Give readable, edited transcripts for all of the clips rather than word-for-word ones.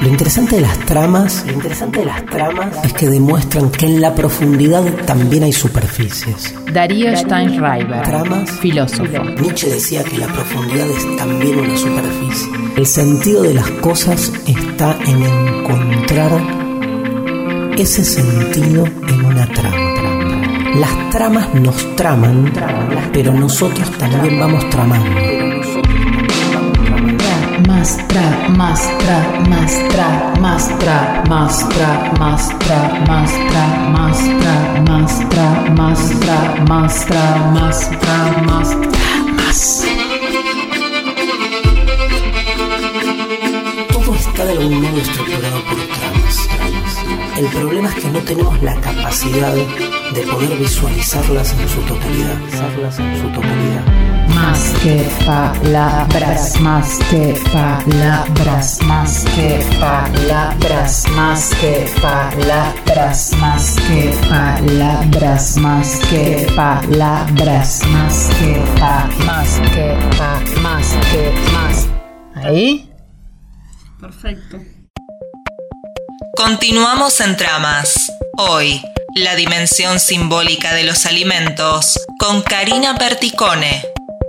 Lo interesante de las tramas es que demuestran que en la profundidad también hay superficies. Darío Steinschreiber, Tramas, filósofo. Nietzsche decía que la profundidad es también una superficie. El sentido de las cosas está en encontrar ese sentido en una trama. Las tramas nos traman, pero nosotros también vamos tramando. Todo está de algún modo estructurado por tramas. El problema es que no tenemos la capacidad de poder visualizarlas en su totalidad. Más que palabras, más que palabras, más que palabras, más que palabras, más que palabras, más que palabras, más que más. ¿Ahí? Perfecto. Continuamos en Tramas. Hoy, la dimensión simbólica de los alimentos con Karina Perticone.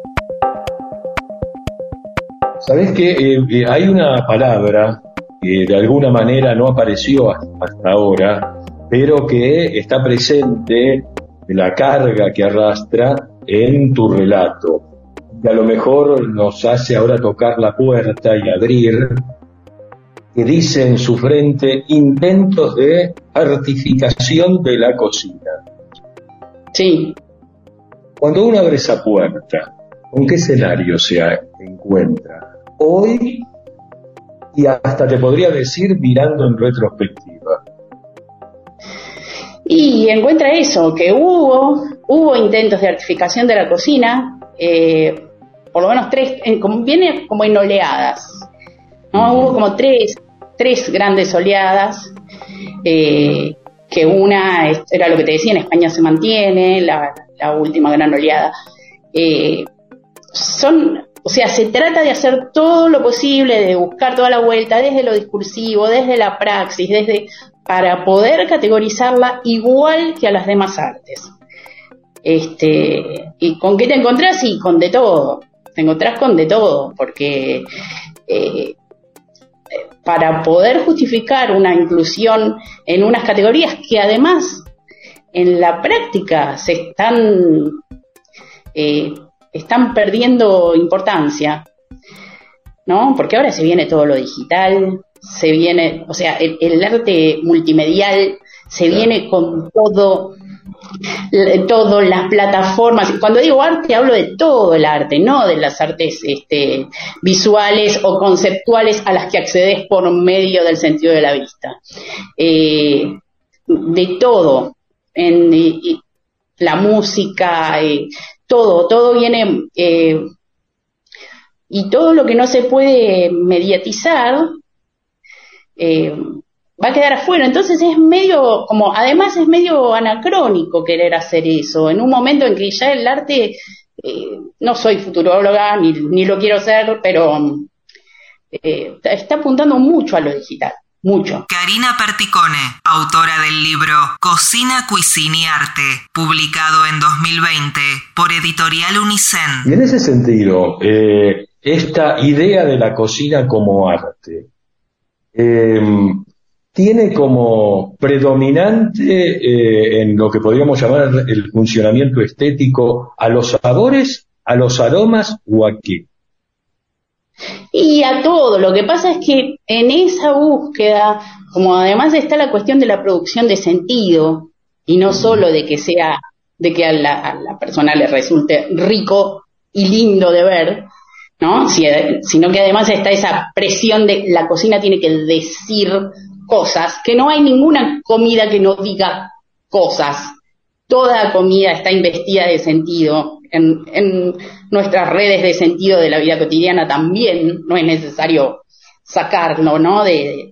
¿Sabés qué? Hay una palabra que de alguna manera no apareció hasta ahora, pero que está presente, la carga que arrastra en tu relato. Que a lo mejor nos hace ahora tocar la puerta y abrir, que dice en su frente: intentos de artificación de la cocina. Sí. Cuando uno abre esa puerta, ¿con qué escenario se encuentra hoy? Y hasta te podría decir mirando en retrospectiva. Y encuentra eso, que hubo intentos de artificación de la cocina, por lo menos tres, viene como en oleadas, ¿no? Hubo como tres grandes oleadas, que una era lo que te decía, en España se mantiene, la última gran oleada. Se trata de hacer todo lo posible, de buscar toda la vuelta, desde lo discursivo, desde la praxis, para poder categorizarla igual que a las demás artes. ¿Y con qué te encontrás? Sí, con de todo. Te encontrás con de todo, porque para poder justificar una inclusión en unas categorías que además en la práctica se están perdiendo importancia, ¿no? Porque ahora se viene todo lo digital, el arte multimedial se viene con todo, las plataformas. Cuando digo arte, hablo de todo el arte, no de las artes visuales o conceptuales a las que accedes por medio del sentido de la vista. De todo, la música, todo viene, y todo lo que no se puede mediatizar va a quedar afuera. Entonces además es medio anacrónico querer hacer eso, en un momento en que ya el arte, no soy futuróloga, ni lo quiero ser, pero está apuntando mucho a lo digital. Mucho. Karina Perticone, autora del libro Cocina, Cuisine y Arte, publicado en 2020 por Editorial Unicen. Y en ese sentido, esta idea de la cocina como arte tiene como predominante en lo que podríamos llamar el funcionamiento estético a los sabores, a los aromas o a qué. Y a todo. Lo que pasa es que en esa búsqueda, como además está la cuestión de la producción de sentido, y no solo de que a la persona le resulte rico y lindo de ver, ¿no? Sino que además está esa presión de la cocina tiene que decir cosas, que no hay ninguna comida que no diga cosas. Toda comida está investida de sentido. En nuestras redes de sentido de la vida cotidiana también no es necesario sacarlo, ¿no?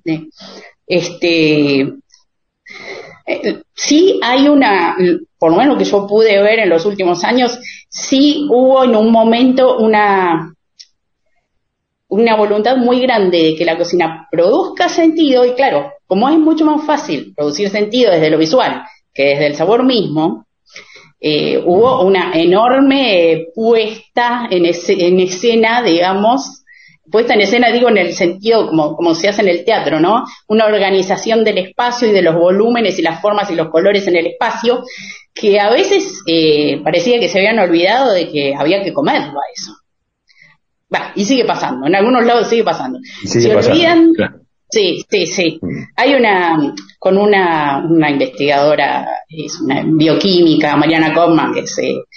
Sí hay por lo menos lo que yo pude ver en los últimos años, sí hubo en un momento una voluntad muy grande de que la cocina produzca sentido, y claro, como es mucho más fácil producir sentido desde lo visual que desde el sabor mismo, hubo una enorme puesta en escena, digamos, puesta en escena, digo, en el sentido como se hace en el teatro, ¿no? Una organización del espacio y de los volúmenes y las formas y los colores en el espacio, que a veces parecía que se habían olvidado de que había que comerlo a eso. Y sigue pasando, en algunos lados sigue pasando. Se olvidan, claro. Sí. Hay una investigadora, es una bioquímica, Mariana Kaufmann, que es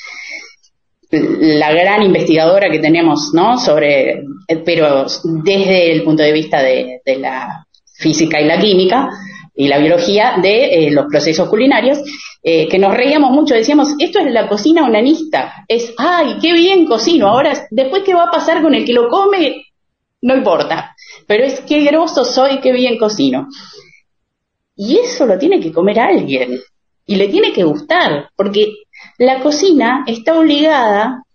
la gran investigadora que tenemos, ¿no? Pero desde el punto de vista de la física y la química y la biología de los procesos culinarios, que nos reíamos mucho, decíamos, esto es la cocina onanista, ¡ay, qué bien cocino! Ahora, después qué va a pasar con el que lo come, no importa, pero es qué groso soy, qué bien cocino. Y eso lo tiene que comer alguien, y le tiene que gustar, porque la cocina está obligada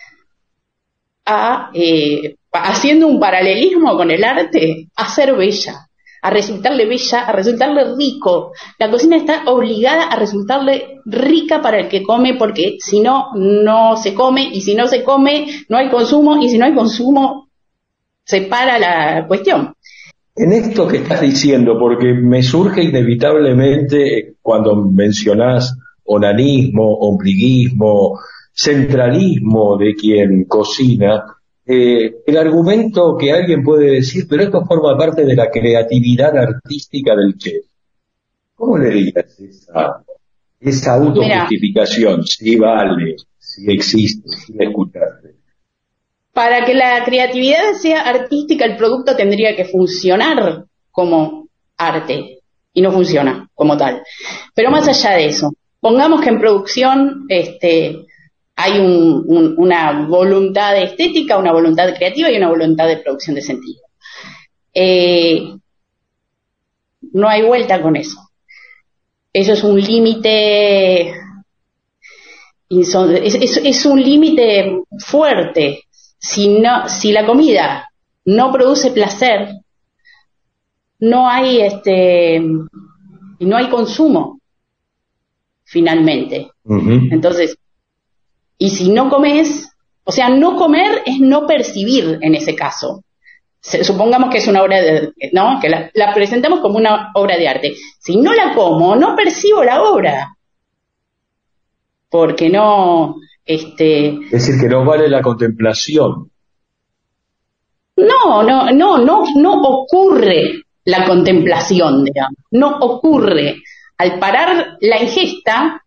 a, haciendo un paralelismo con el arte, a ser bella, a resultarle rico. La cocina está obligada a resultarle rica para el que come, porque si no, no se come, y si no se come, no hay consumo, y si no hay consumo, se para la cuestión. En esto que estás diciendo, porque me surge inevitablemente cuando mencionás onanismo, ombliguismo, centralismo de quien cocina, el argumento que alguien puede decir, pero esto forma parte de la creatividad artística del chef. ¿Cómo le dirías esa autojustificación? Si vale, si existe, si la escuchaste. Para que la creatividad sea artística, el producto tendría que funcionar como arte, y no funciona como tal. Pero más allá de eso, pongamos que en producción hay una voluntad estética, una voluntad creativa y una voluntad de producción de sentido. No hay vuelta con eso. Eso es un límite, es un límite fuerte. Si la comida no produce placer, no hay consumo, finalmente. Uh-huh. Entonces, y si no comes, o sea, no comer es no percibir en ese caso. Supongamos que es una obra ¿no? Que la presentamos como una obra de arte. Si no la como, no percibo la obra. Porque no, Es decir, que no vale la contemplación. No ocurre la contemplación, digamos. No ocurre. Al parar la ingesta,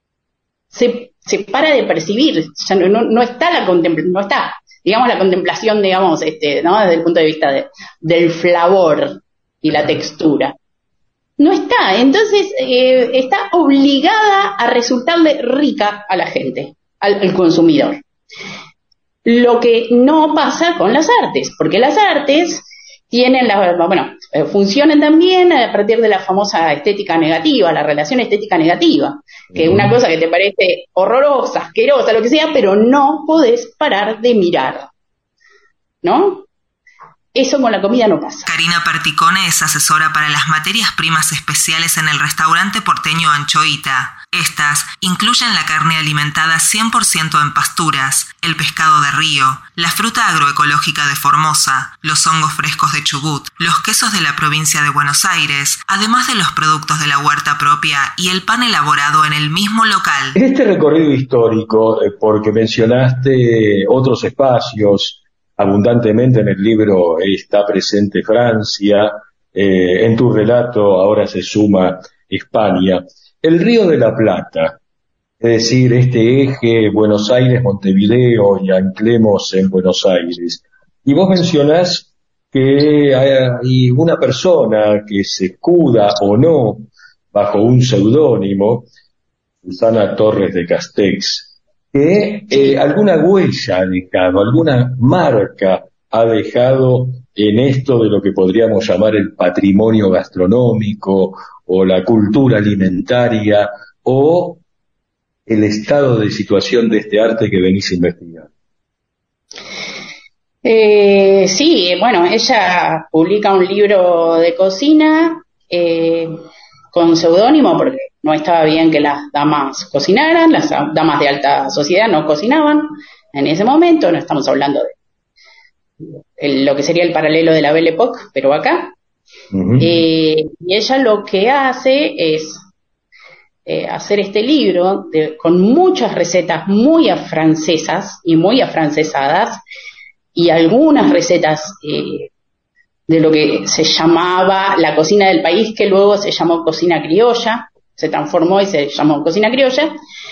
se para de percibir. Ya no está la contemplación, no está, digamos, la contemplación, digamos, ¿no? Desde el punto de vista del flavor y la textura. No está. Entonces, está obligada a resultarle rica a la gente, al consumidor. Lo que no pasa con las artes, porque las artes tienen funcionan también a partir de la famosa estética negativa, la relación estética negativa, que es una cosa que te parece horrorosa, asquerosa, lo que sea, pero no podés parar de mirar, ¿no? Eso con la comida no pasa. Karina Perticone es asesora para las materias primas especiales en el restaurante porteño Anchoita. Estas incluyen la carne alimentada 100% en pasturas, el pescado de río, la fruta agroecológica de Formosa, los hongos frescos de Chubut, los quesos de la provincia de Buenos Aires, además de los productos de la huerta propia y el pan elaborado en el mismo local. En este recorrido histórico, porque mencionaste otros espacios, abundantemente en el libro está presente Francia, en tu relato ahora se suma España. El Río de la Plata, es decir, este eje Buenos Aires-Montevideo y anclemos en Buenos Aires. Y vos mencionás que hay una persona que se escuda o no bajo un seudónimo, Susana Torres de Castex, que alguna huella ha dejado, alguna marca ha dejado en esto de lo que podríamos llamar el patrimonio gastronómico o la cultura alimentaria o el estado de situación de este arte que venís a investigar. Sí, bueno, ella publica un libro de cocina con seudónimo porque no estaba bien que las damas cocinaran, las damas de alta sociedad no cocinaban en ese momento, no estamos hablando de lo que sería el paralelo de la Belle Époque, pero acá. Ujú. Y ella lo que hace es hacer este libro con muchas recetas muy afrancesas y muy afrancesadas, y algunas recetas de lo que se llamaba la cocina del país, que luego se llamó cocina criolla, se transformó y se llamó cocina criolla,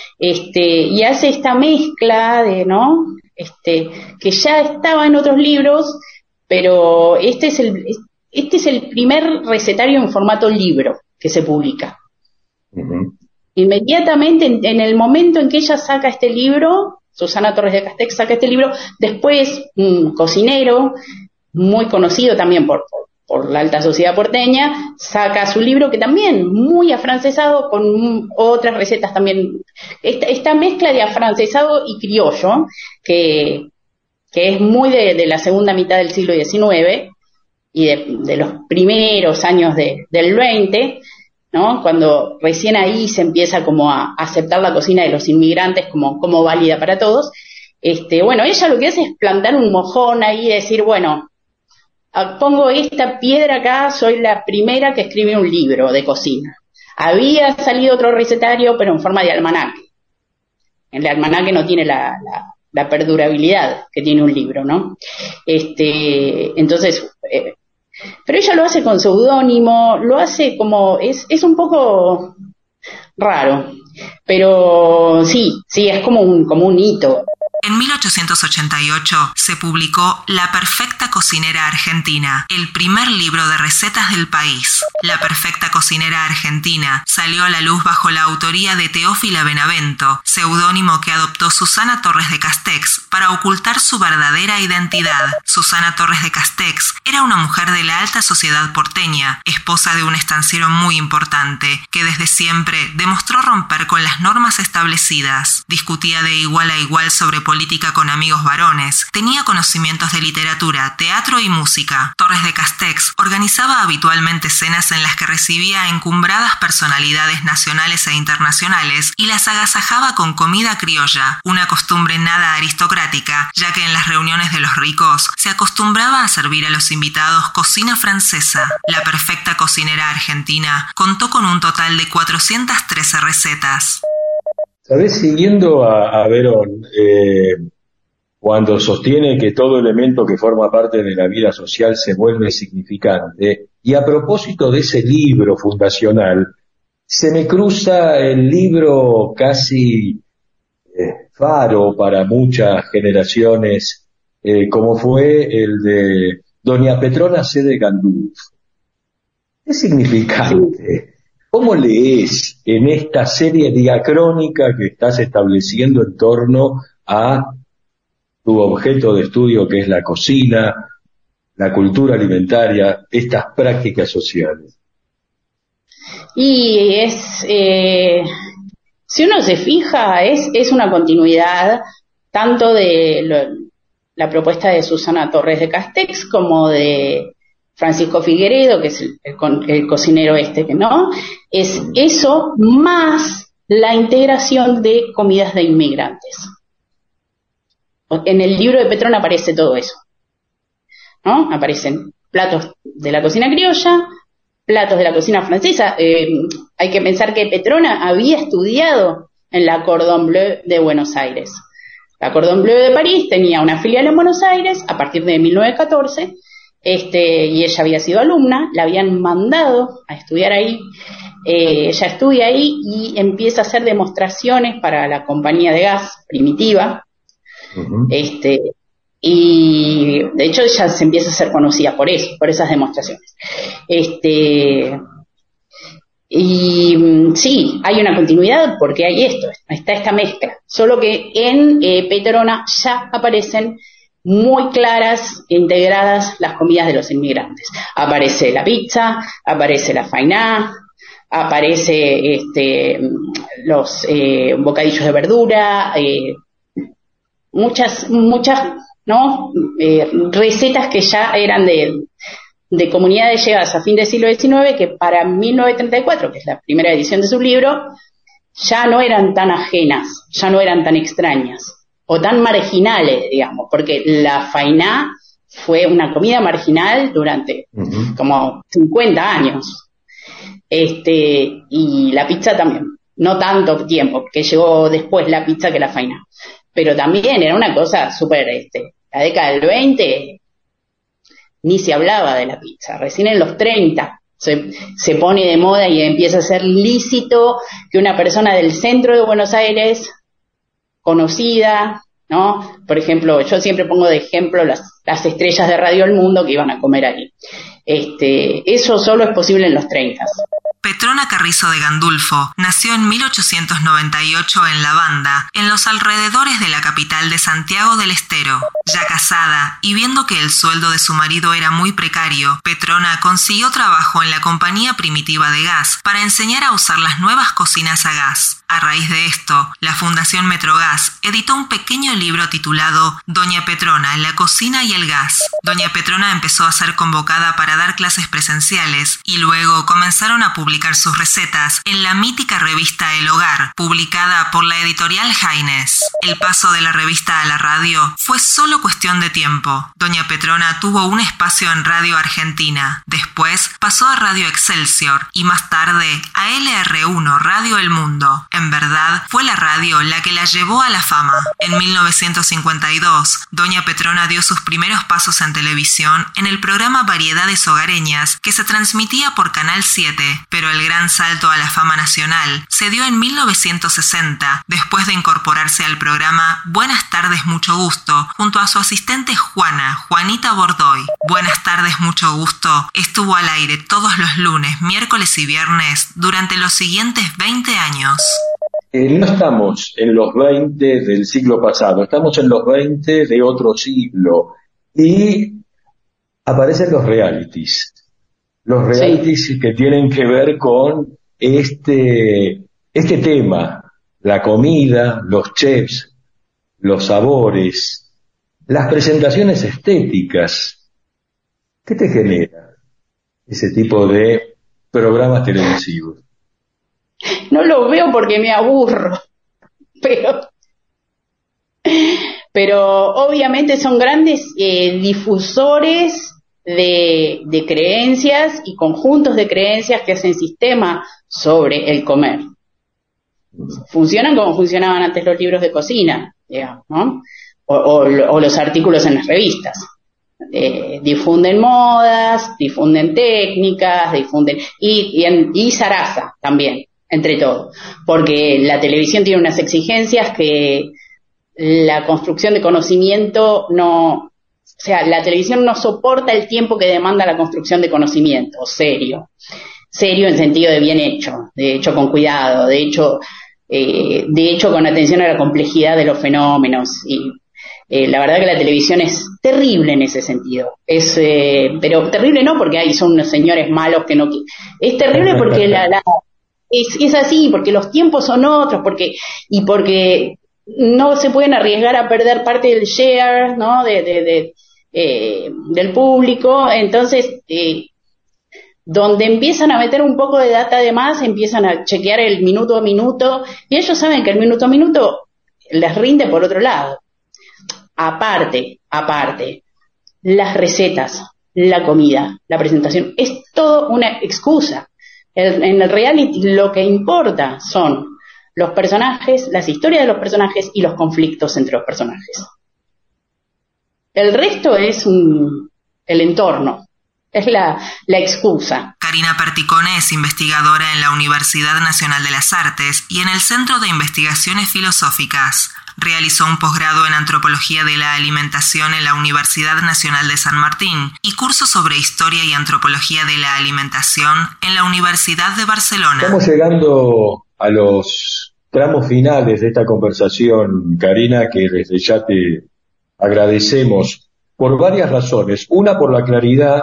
y hace esta mezcla de, ¿no? Que ya estaba en otros libros, pero este es el primer recetario en formato libro que se publica. Ujú. Inmediatamente, en el momento en que ella saca este libro, Susana Torres de Castex saca este libro, después un cocinero muy conocido también por la alta sociedad porteña, saca su libro que también muy afrancesado con otras recetas también. Esta mezcla de afrancesado y criollo, que es muy de la segunda mitad del siglo XIX y de los primeros años del XX, ¿no? Cuando recién ahí se empieza como a aceptar la cocina de los inmigrantes como válida para todos. Bueno, ella lo que hace es plantar un mojón ahí y decir, bueno, pongo esta piedra acá, soy la primera que escribe un libro de cocina. Había salido otro recetario, pero en forma de almanaque. El almanaque no tiene la perdurabilidad que tiene un libro, ¿no? Entonces, pero ella lo hace con seudónimo, lo hace como, es un poco raro, pero sí, es como un hito. En 1888 se publicó La Perfecta Cocinera Argentina, el primer libro de recetas del país. La Perfecta Cocinera Argentina salió a la luz bajo la autoría de Teófila Benavento, seudónimo que adoptó Susana Torres de Castex para ocultar su verdadera identidad. Susana Torres de Castex era una mujer de la alta sociedad porteña, esposa de un estanciero muy importante, que desde siempre demostró romper con las normas establecidas. Discutía de igual a igual sobre política con amigos varones, tenía conocimientos de literatura, teatro y música. Torres de Castex organizaba habitualmente cenas en las que recibía encumbradas personalidades nacionales e internacionales y las agasajaba con comida criolla, una costumbre nada aristocrática, ya que en las reuniones de los ricos se acostumbraba a servir a los invitados cocina francesa. La Perfecta Cocinera Argentina contó con un total de 413 recetas. ¿Sabés? Siguiendo a Verón, cuando sostiene que todo elemento que forma parte de la vida social se vuelve significante, y a propósito de ese libro fundacional, se me cruza el libro casi faro para muchas generaciones, como fue el de Doña Petrona C. de Gandulfo. Es significante. ¿Cómo lees en esta serie diacrónica que estás estableciendo en torno a tu objeto de estudio, que es la cocina, la cultura alimentaria, estas prácticas sociales? Y si uno se fija, es una continuidad tanto de la propuesta de Susana Torres de Castex como de Francisco Figueredo, que es el cocinero que no, es eso más la integración de comidas de inmigrantes. En el libro de Petrona aparece todo eso, ¿no? Aparecen platos de la cocina criolla, platos de la cocina francesa. Hay que pensar que Petrona había estudiado en la Cordon Bleu de Buenos Aires. La Cordon Bleu de París tenía una filial en Buenos Aires a partir de 1914, y ella había sido alumna, la habían mandado a estudiar ahí. Ella estudia ahí y empieza a hacer demostraciones para la compañía de gas Primitiva. Uh-huh. Y de hecho ella se empieza a ser conocida por eso, por esas demostraciones. Y sí, hay una continuidad porque hay está esta mezcla, solo que en Petrona ya aparecen muy claras e integradas las comidas de los inmigrantes. Aparece la pizza, aparece la fainá, aparece los bocadillos de verdura, muchas ¿no? Recetas que ya eran de comunidades llegadas a fin del siglo XIX, que para 1934, que es la primera edición de su libro, ya no eran tan ajenas, ya no eran tan extrañas, o tan marginales, digamos, porque la fainá fue una comida marginal durante como 50 años. Y la pizza también, no tanto tiempo, porque llegó después la pizza que la fainá. Pero también era una cosa súper, la década del 20, ni se hablaba de la pizza, recién en los 30 se pone de moda y empieza a ser lícito que una persona del centro de Buenos Aires, conocida, ¿no? Por ejemplo, yo siempre pongo de ejemplo las estrellas de Radio El Mundo que iban a comer ahí. Eso solo es posible en los 30. Petrona Carrizo de Gandulfo nació en 1898 en La Banda, en los alrededores de la capital de Santiago del Estero. Ya casada y viendo que el sueldo de su marido era muy precario, Petrona consiguió trabajo en la Compañía Primitiva de Gas para enseñar a usar las nuevas cocinas a gas. A raíz de esto, la Fundación Metrogas editó un pequeño libro titulado Doña Petrona, la cocina y el gas. Doña Petrona empezó a ser convocada para dar clases presenciales y luego comenzaron a publicar sus recetas en la mítica revista El Hogar, publicada por la editorial Haines. El paso de la revista a la radio fue solo cuestión de tiempo. Doña Petrona tuvo un espacio en Radio Argentina, después pasó a Radio Excelsior y más tarde a LR1 Radio El Mundo. En verdad, fue la radio la que la llevó a la fama. En 1952, Doña Petrona dio sus primeros pasos en televisión en el programa Variedades Hogareñas, que se transmitía por Canal 7, pero el gran salto a la fama nacional se dio en 1960, después de incorporarse al programa Buenas tardes, mucho gusto, junto a su asistente Juanita Bordoy. Buenas tardes, mucho gusto estuvo al aire todos los lunes, miércoles y viernes durante los siguientes 20 años. No estamos en los 20 del siglo pasado, estamos en los 20 de otro siglo. Y aparecen los realities. Los realities sí, que tienen que ver con este tema, la comida, los chefs, los sabores, las presentaciones estéticas. ¿Qué te genera ese tipo de programas televisivos? No lo veo porque me aburro, pero obviamente son grandes difusores de creencias y conjuntos de creencias que hacen sistema sobre el comer. Funcionan como funcionaban antes los libros de cocina, digamos, ¿no? O los artículos en las revistas. Difunden modas, difunden técnicas, y zaraza también, entre todos, porque la televisión tiene unas exigencias que la construcción de conocimiento no... O sea, la televisión no soporta el tiempo que demanda la construcción de conocimiento, serio en sentido de bien hecho, de hecho con cuidado, de hecho con atención a la complejidad de los fenómenos. Y la verdad que la televisión es terrible en ese sentido. Pero terrible no porque son unos señores malos que no... Es terrible porque es así, porque los tiempos son otros, porque no se pueden arriesgar a perder parte del share, ¿no? Del público. Entonces, donde empiezan a meter un poco de data de más, empiezan a chequear el minuto a minuto, y ellos saben que el minuto a minuto les rinde por otro lado. Aparte, las recetas, la comida, la presentación, es todo una excusa. En el reality lo que importa son los personajes, las historias de los personajes y los conflictos entre los personajes. El resto es el entorno, es la excusa. Karina Perticone es investigadora en la Universidad Nacional de las Artes y en el Centro de Investigaciones Filosóficas. Realizó un posgrado en Antropología de la Alimentación en la Universidad Nacional de San Martín y curso sobre Historia y Antropología de la Alimentación en la Universidad de Barcelona. Estamos llegando a los tramos finales de esta conversación, Karina, que desde ya te agradecemos por varias razones. Una, por la claridad,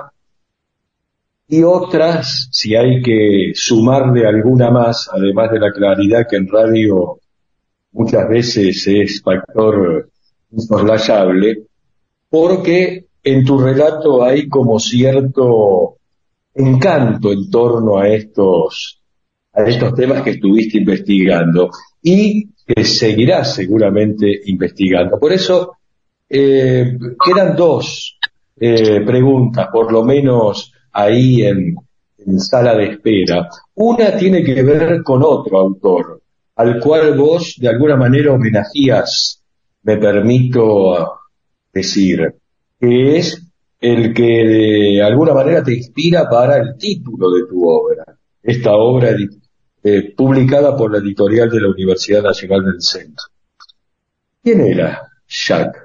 y otras, si hay que sumarle alguna más, además de la claridad que en radio muchas veces es factor insoslayable, porque en tu relato hay como cierto encanto en torno a estos temas que estuviste investigando y que seguirás seguramente investigando. Por eso quedan dos preguntas, por lo menos ahí en sala de espera. Una tiene que ver con otro autor, al cual vos de alguna manera homenajeás, me permito decir, que es el que de alguna manera te inspira para el título de tu obra, esta obra publicada por la editorial de la Universidad Nacional del Centro. ¿Quién era Jacques?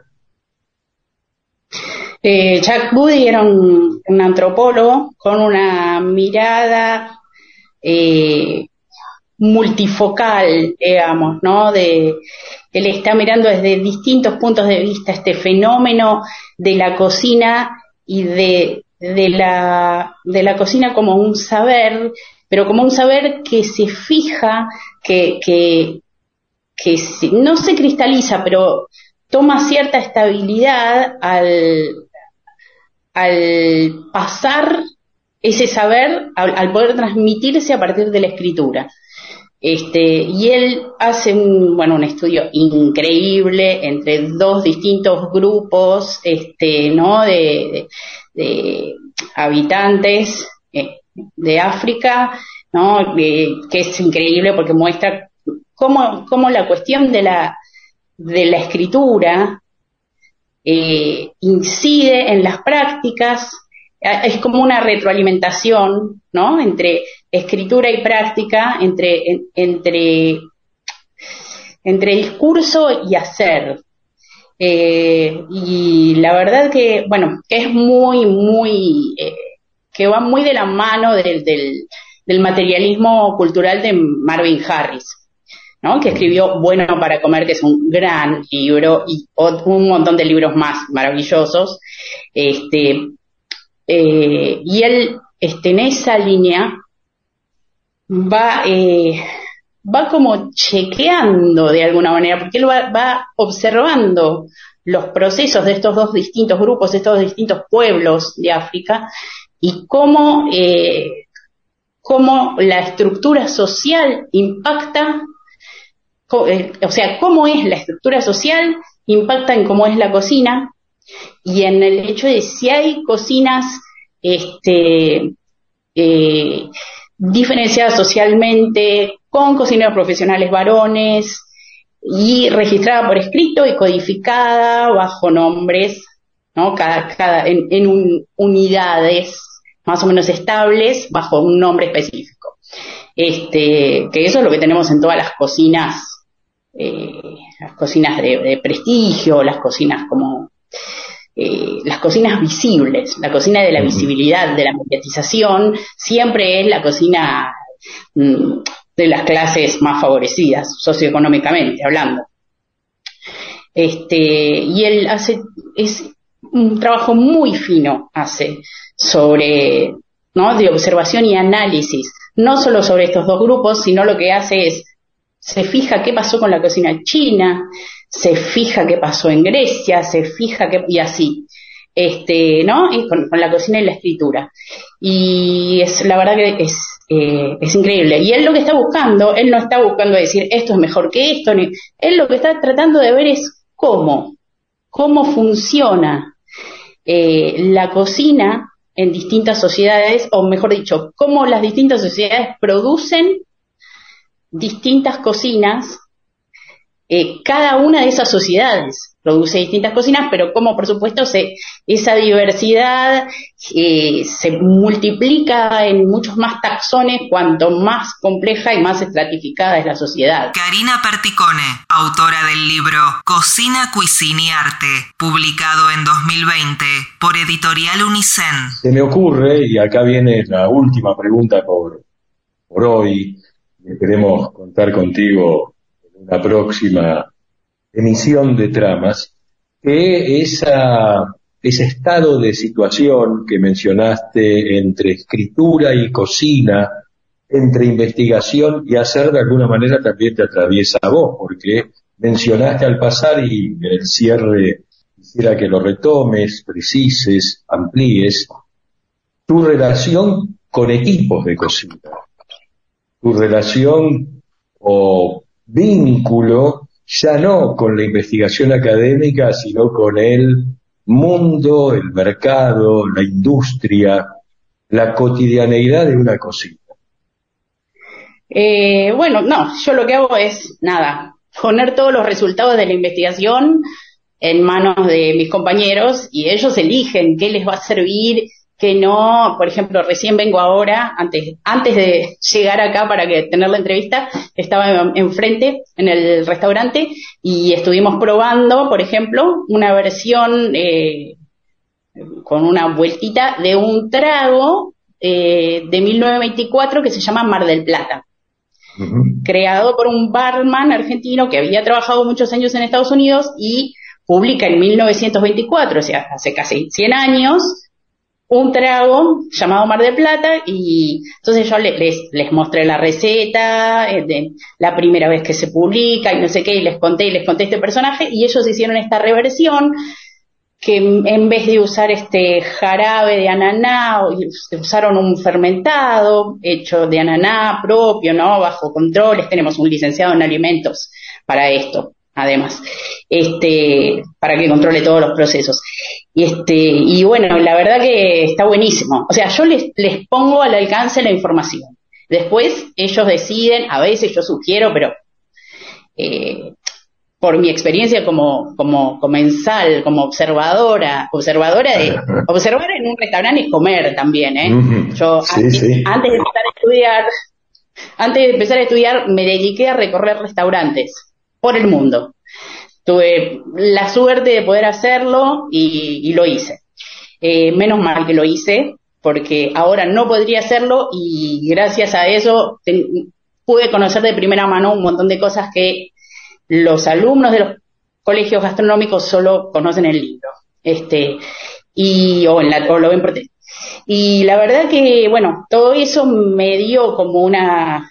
Jacques Boudy era un antropólogo con una mirada multifocal, digamos, ¿no? Él está mirando desde distintos puntos de vista este fenómeno de la cocina y de la cocina como un saber, pero como un saber que se fija, que no se cristaliza, pero toma cierta estabilidad al pasar ese saber, al poder transmitirse a partir de la escritura. Y él hace un estudio increíble entre dos distintos grupos, ¿no? de habitantes de África, ¿no? Que es increíble porque muestra cómo la cuestión de la escritura incide en las prácticas. Es como una retroalimentación, ¿no? Entre escritura y práctica, entre discurso y hacer. Y la verdad que es que va muy de la mano del materialismo cultural de Marvin Harris, ¿no? Que escribió Bueno para comer, que es un gran libro, y un montón de libros más maravillosos. Y él, en esa línea, va como chequeando de alguna manera, porque él va observando los procesos de estos dos distintos grupos, estos dos distintos pueblos de África, y cómo la estructura social impacta, cómo es la estructura social impacta en cómo es la cocina, y en el hecho de si hay cocinas diferenciadas socialmente, con cocineros profesionales varones, y registrada por escrito y codificada bajo nombres, ¿no? En unidades más o menos estables bajo un nombre específico. Que eso es lo que tenemos en todas las cocinas de prestigio, las cocinas como las cocinas visibles, la cocina de la visibilidad, de la mediatización, siempre es la cocina de las clases más favorecidas, socioeconómicamente hablando. Y él es un trabajo muy fino, sobre, ¿no? de observación y análisis, no solo sobre estos dos grupos, sino lo que hace es, se fija qué pasó con la cocina china, se fija qué pasó en Grecia, se fija y así, ¿no? Y con la cocina y la escritura. Y la verdad que es increíble. Y él lo que está buscando, él no está buscando decir esto es mejor que esto, él lo que está tratando de ver es cómo funciona la cocina en distintas sociedades, o mejor dicho, cómo las distintas sociedades producen distintas cocinas. Cada una de esas sociedades produce distintas cocinas, pero como por supuesto esa diversidad se multiplica en muchos más taxones cuanto más compleja y más estratificada es la sociedad. Karina Perticone, autora del libro Cocina, Cuisine y Arte, publicado en 2020 por Editorial Unicen. Se me ocurre, y acá viene la última pregunta por hoy, que queremos contar contigo una próxima emisión de Tramas, que ese estado de situación que mencionaste entre escritura y cocina, entre investigación y hacer, de alguna manera también te atraviesa a vos, porque mencionaste al pasar y en el cierre quisiera que lo retomes, precises, amplíes tu relación con equipos de cocina, tu relación o vínculo ya no con la investigación académica, sino con el mundo, el mercado, la industria, la cotidianeidad de una cocina. Bueno, no, yo lo que hago es, poner todos los resultados de la investigación en manos de mis compañeros y ellos eligen qué les va a servir, qué no. Por ejemplo, recién vengo ahora, antes de llegar acá para tener la entrevista, estaba enfrente en el restaurante y estuvimos probando, por ejemplo, una versión con una vueltita de un trago de 1924 que se llama Mar del Plata. Uh-huh. Creado por un barman argentino que había trabajado muchos años en Estados Unidos y publica en 1924, o sea, hace casi 100 años, un trago llamado Mar del Plata, y entonces yo les mostré la receta, la primera vez que se publica y no sé qué, y les conté este personaje, y ellos hicieron esta reversión que en vez de usar este jarabe de ananá, usaron un fermentado hecho de ananá propio, ¿no? Bajo controles. Tenemos un licenciado en alimentos para esto, además, para que controle todos los procesos. Y bueno, la verdad que está buenísimo. O sea, yo les pongo al alcance la información. Después ellos deciden, a veces yo sugiero, pero por mi experiencia como comensal, como observadora observar en un restaurante es comer también, ¿eh? Uh-huh. Yo antes de empezar a estudiar me dediqué a recorrer restaurantes por el mundo. Tuve la suerte de poder hacerlo y lo hice. Menos mal que lo hice, porque ahora no podría hacerlo, y gracias a eso pude conocer de primera mano un montón de cosas que los alumnos de los colegios gastronómicos solo conocen el libro, o lo ven por tele. Y la verdad que, bueno, todo eso me dio como una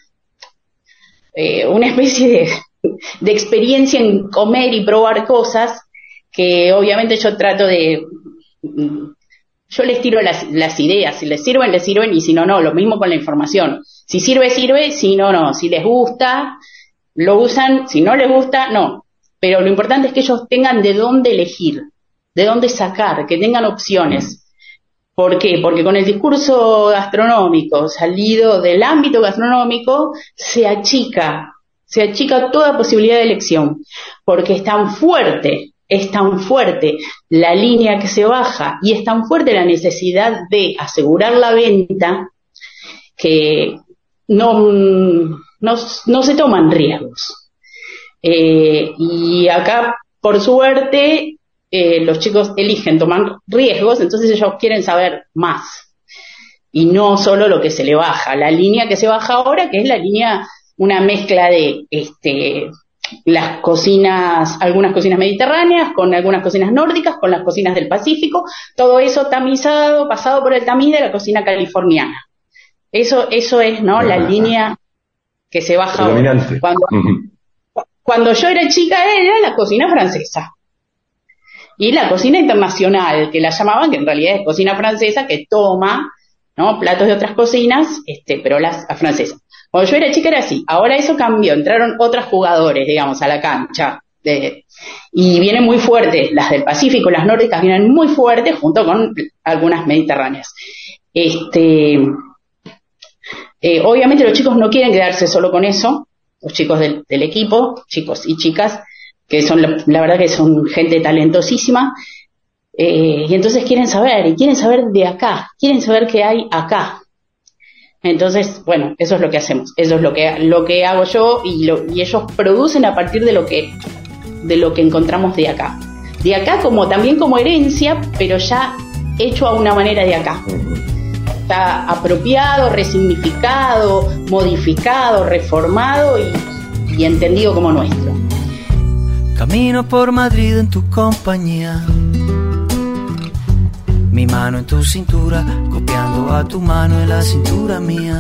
especie de experiencia en comer y probar cosas que obviamente yo trato yo les tiro las ideas, si les sirven, y si no, no. Lo mismo con la información. Si sirve, si no, no. Si les gusta, lo usan, si no les gusta, no. Pero lo importante es que ellos tengan de dónde elegir, de dónde sacar, que tengan opciones. ¿Por qué? Porque con el discurso gastronómico salido del ámbito gastronómico se achica toda posibilidad de elección, porque es tan fuerte la línea que se baja y es tan fuerte la necesidad de asegurar la venta que no se toman riesgos. Y acá, por suerte, los chicos eligen tomar riesgos, entonces ellos quieren saber más. Y no solo lo que se le baja, la línea que se baja ahora, que es la línea, una mezcla de las cocinas, algunas cocinas mediterráneas, con algunas cocinas nórdicas, con las cocinas del Pacífico, todo eso tamizado, pasado por el tamiz de la cocina californiana. Eso es, ¿no? La línea que se baja ahora. Cuando yo era chica era la cocina francesa. Y la cocina internacional, que la llamaban, que en realidad es cocina francesa, que toma, ¿no?, platos de otras cocinas, pero las francesas. Cuando yo era chica era así. Ahora eso cambió, entraron otros jugadores, digamos, a la cancha. Y vienen muy fuertes, las del Pacífico, las nórdicas vienen muy fuertes, junto con algunas mediterráneas. Obviamente los chicos no quieren quedarse solo con eso, los chicos del equipo, chicos y chicas, que son, la verdad que son gente talentosísima, y entonces quieren saber de acá, quieren saber qué hay acá. Entonces, bueno, eso es lo que hacemos, eso es lo que hago yo, y ellos producen a partir de lo que encontramos de acá también como herencia, pero ya hecho a una manera de acá. Está apropiado, resignificado, modificado, reformado y entendido como nuestro. Camino por Madrid en tu compañía, mi mano en tu cintura, copiando a tu mano en la cintura mía.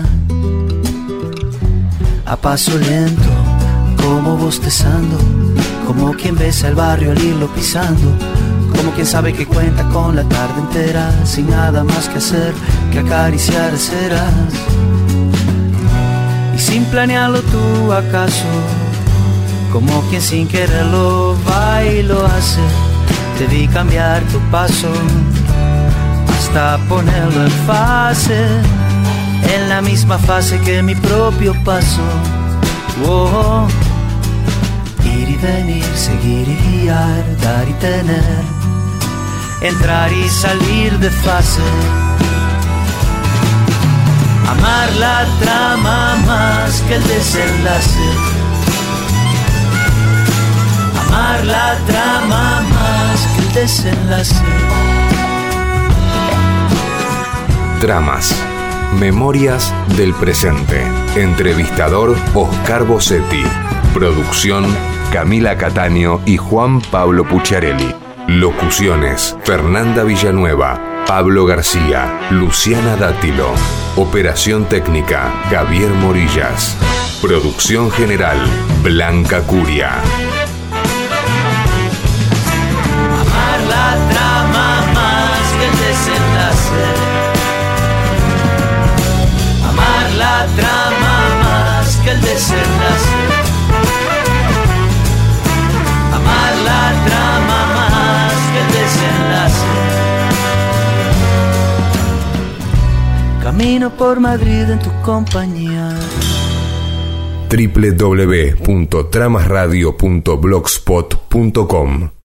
A paso lento, como bostezando, como quien besa el barrio al irlo pisando, como quien sabe que cuenta con la tarde entera, sin nada más que hacer que acariciar ceras. Y sin planearlo tú acaso, como quien sin quererlo va y lo hace, te vi cambiar tu paso hasta ponerlo en fase, en la misma fase que mi propio paso. Oh, ir y venir, seguir y guiar, dar y tener, entrar y salir de fase. Amar la trama más que el desenlace. Amar la trama más que el desenlace. Tramas. Memorias del presente. Entrevistador Oscar Bossetti. Producción Camila Cataño y Juan Pablo Pucciarelli. Locuciones Fernanda Villanueva, Pablo García, Luciana Dátilo. Operación técnica Javier Morillas. Producción general Blanca Curia. Amar la trama más que el desenlace. Amar la trama más que el desenlace. Amar la trama más que el desenlace. Camino por Madrid en tu compañía. www.tramasradio.blogspot.com